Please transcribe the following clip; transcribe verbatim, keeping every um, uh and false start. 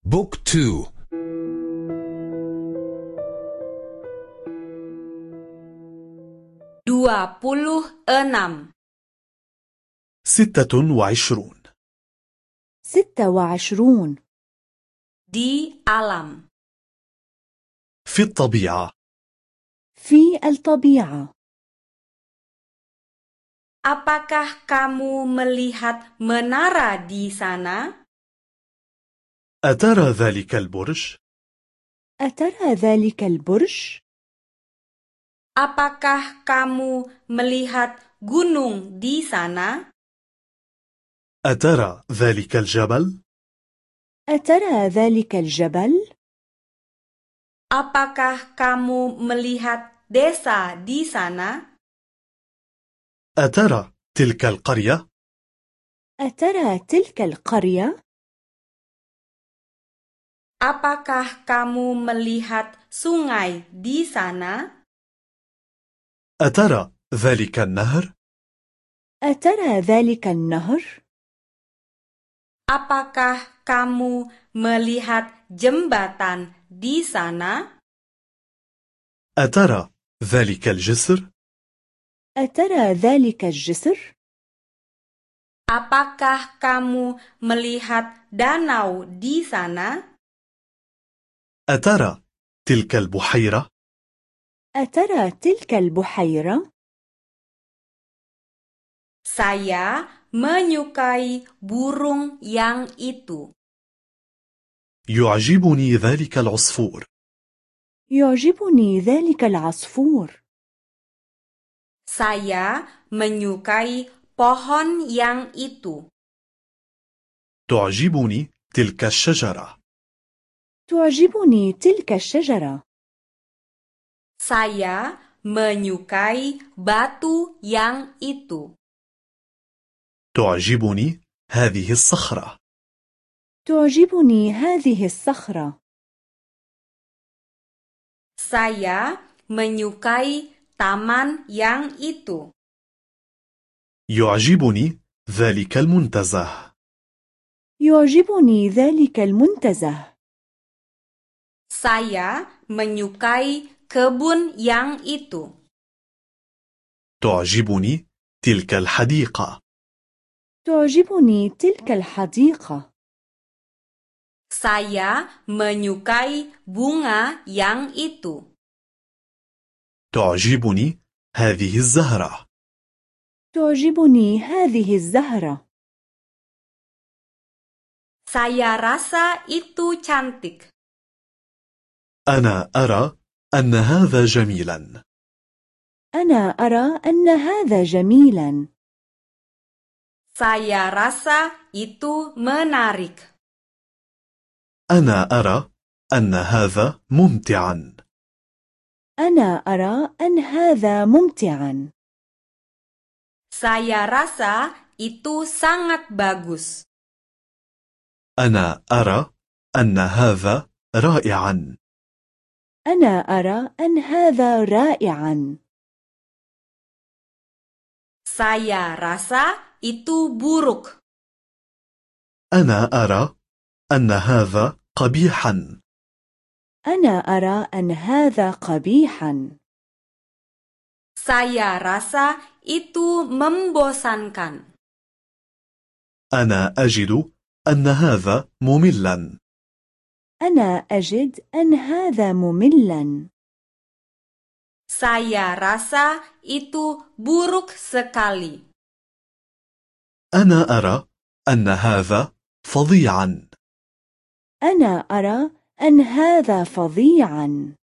بوك تو. dua puluh enam. ستة وعشرون. ستة وعشرون. Di alam. في الطبيعة. في الطبيعة. Apakah kamu melihat menara di sana? أترى ذلك البرج؟ أترى ذلك البرج؟ Apakah kamu melihat gunung di sana? أترى ذلك الجبل؟ أترى ذلك الجبل؟ Apakah kamu melihat desa di sana? أترى تلك القرية؟ أترى تلك القرية؟ Apakah kamu melihat sungai di sana? أترى ذلك النهر؟ أترى ذلك النهر؟ Apakah kamu melihat jembatan di sana? أترى ذلك الجسر؟ أترى ذلك الجسر؟ Apakah kamu melihat danau di sana? أترى تلك البحيرة؟ أترى تلك البحيرة؟ Saya menyukai burung yang itu. يعجبني ذلك العصفور. يعجبني ذلك العصفور. Saya menyukai pohon yang itu. تعجبني تلك الشجرة. تعجبني تلك الشجرة. Saya menyukai batu yang itu. تعجبني هذه الصخرة. تعجبني هذه الصخرة. Saya menyukai taman yang itu. يعجبني ذلك المنتزه. يعجبني ذلك المنتزه. Saya menyukai kebun yang itu. تعجبني تلك الحديقة. تعجبني تلك الحديقة. Saya menyukai bunga yang itu. تعجبني هذه الزهرة. تعجبني هذه الزهرة. Saya rasa itu cantik. أنا أرى أن هذا جميلا. أنا أرى أن هذا جميلا. Saya rasa itu menarik. أنا أرى أن هذا ممتعا. أنا أرى أن هذا ممتعا. Saya rasa itu sangat bagus. أنا أرى أن هذا رائعا. أنا أرى أن هذا رائعا. Saya rasa itu buruk. أنا أرى أن هذا قبيحا. أنا أرى أن هذا قبيحا. Saya rasa itu membosankan. أنا أجد أن هذا مملا. أنا أجد أن هذا مملا. Saya rasa itu buruk sekali. أنا أرى أن هذا فظيعا. أنا أرى أن هذا فظيعا.